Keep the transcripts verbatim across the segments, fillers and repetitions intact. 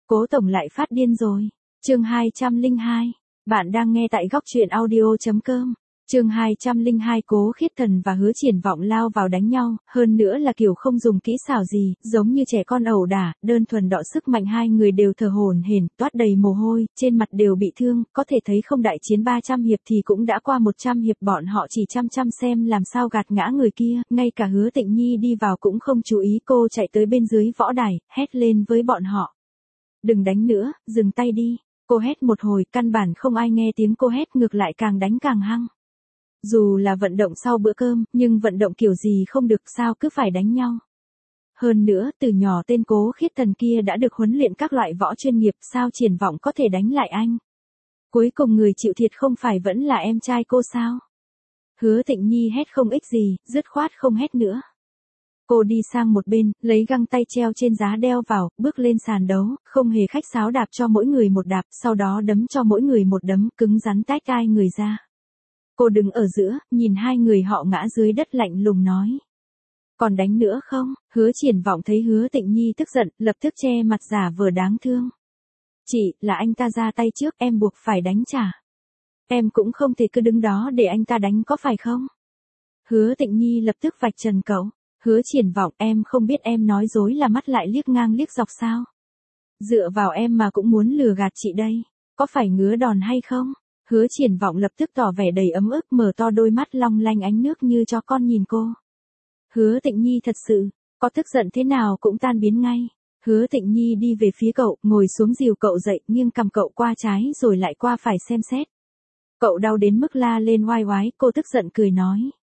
Cố tổng lại phát điên rồi. Chương hai trăm lẻ hai. Bạn đang nghe tại góc truyện audio chấm com. Chương hai trăm lẻ hai. Cố Khiết Thần và Hứa Triển Vọng lao vào đánh nhau, hơn nữa là kiểu không dùng kỹ xảo gì, giống như trẻ con ẩu đả, đơn thuần đọ sức mạnh, hai người đều thở hổn hển, toát đầy mồ hôi, trên mặt đều bị thương, có thể thấy không đại chiến ba trăm hiệp thì cũng đã qua một trăm hiệp, bọn họ chỉ chăm chăm xem làm sao gạt ngã người kia, ngay cả Hứa Tịnh Nhi đi vào cũng không chú ý, cô chạy tới bên dưới võ đài, hét lên với bọn họ. Đừng đánh nữa, dừng tay đi. Cô hét một hồi, căn bản không ai nghe tiếng cô hét, ngược lại càng đánh càng hăng. Dù là vận động sau bữa cơm, nhưng vận động kiểu gì không được, sao cứ phải đánh nhau. Hơn nữa, từ nhỏ tên Cố Khiết Thần kia đã được huấn luyện các loại võ chuyên nghiệp, sao Triển Vọng có thể đánh lại anh. Cuối cùng người chịu thiệt không phải vẫn là em trai cô sao? Hứa Tịnh Nhi hét không ích gì, dứt khoát không hét nữa. Cô đi sang một bên, lấy găng tay treo trên giá đeo vào, bước lên sàn đấu, không hề khách sáo đạp cho mỗi người một đạp, sau đó đấm cho mỗi người một đấm, cứng rắn tách hai người ra. Cô đứng ở giữa, nhìn hai người họ ngã dưới đất lạnh lùng nói. Còn đánh nữa không? Hứa Triển Vọng thấy Hứa Tịnh Nhi tức giận, lập tức che mặt giả vờ đáng thương. Chị, là anh ta ra tay trước, em buộc phải đánh trả. Em cũng không thể cứ đứng đó để anh ta đánh có phải không? Hứa Tịnh Nhi lập tức vạch trần cậu. Hứa Triển Vọng, em không biết em nói dối là mắt lại liếc ngang liếc dọc sao? Dựa vào em mà cũng muốn lừa gạt chị đây, có phải ngứa đòn hay không? Hứa Triển Vọng lập tức tỏ vẻ đầy ấm ức, mở to đôi mắt long lanh ánh nước như cho con nhìn cô. Hứa Tịnh Nhi thật sự, có tức giận thế nào cũng tan biến ngay. Hứa Tịnh Nhi đi về phía cậu, ngồi xuống dìu cậu dậy, nghiêng cằm cậu qua trái rồi lại qua phải xem xét. Cậu đau đến mức la lên oai oái, cô tức giận cười nói.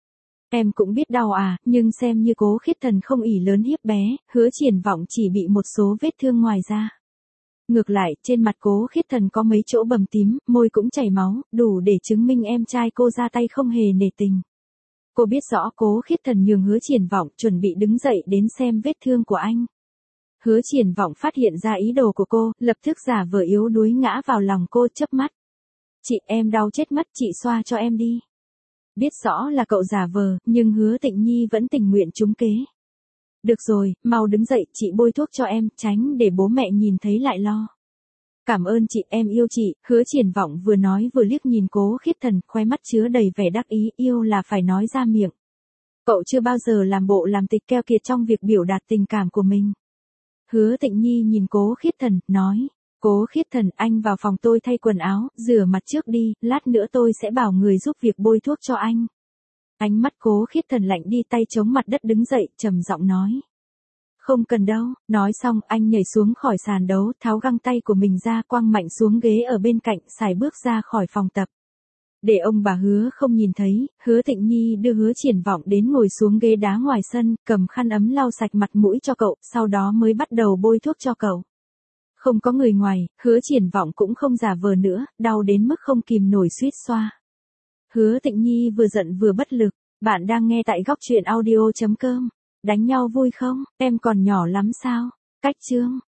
Em cũng biết đau à, nhưng xem như Cố Khiết Thần không ỷ lớn hiếp bé, Hứa Triển Vọng chỉ bị một số vết thương ngoài da. Ngược lại, trên mặt Cố Khiết Thần có mấy chỗ bầm tím, môi cũng chảy máu, đủ để chứng minh em trai cô ra tay không hề nể tình. Cô biết rõ Cố Khiết Thần nhường Hứa Triển Vọng, chuẩn bị đứng dậy đến xem vết thương của anh. Hứa Triển Vọng phát hiện ra ý đồ của cô, lập tức giả vờ yếu đuối ngã vào lòng cô, chớp mắt. Chị, em đau chết mất, chị xoa cho em đi. Biết rõ là cậu giả vờ, nhưng Hứa Tịnh Nhi vẫn tình nguyện trúng kế. Được rồi, mau đứng dậy, chị bôi thuốc cho em, tránh để bố mẹ nhìn thấy lại lo. Cảm ơn chị, em yêu chị. Hứa Triển Vọng vừa nói vừa liếc nhìn Cố Khiết Thần, khóe mắt chứa đầy vẻ đắc ý, yêu là phải nói ra miệng. Cậu chưa bao giờ làm bộ làm tịch keo kiệt trong việc biểu đạt tình cảm của mình. Hứa Tịnh Nhi nhìn Cố Khiết Thần, nói. Cố Khiết Thần, anh vào phòng tôi thay quần áo, rửa mặt trước đi, lát nữa tôi sẽ bảo người giúp việc bôi thuốc cho anh. Ánh mắt Cố Khiết Thần lạnh đi, tay chống mặt đất đứng dậy, trầm giọng nói. Không cần đâu. Nói xong, anh nhảy xuống khỏi sàn đấu, tháo găng tay của mình ra, quăng mạnh xuống ghế ở bên cạnh, xài bước ra khỏi phòng tập. Để ông bà Hứa không nhìn thấy, Hứa Tịnh Nhi đưa Hứa Triển Vọng đến ngồi xuống ghế đá ngoài sân, cầm khăn ấm lau sạch mặt mũi cho cậu, sau đó mới bắt đầu bôi thuốc cho cậu. Không có người ngoài, Hứa Triển Vọng cũng không giả vờ nữa, đau đến mức không kìm nổi suýt xoa. Hứa Tịnh Nhi vừa giận vừa bất lực. Bạn đang nghe tại góc truyện audio chấm com. Đánh nhau vui không? Em còn nhỏ lắm sao? Cách chương.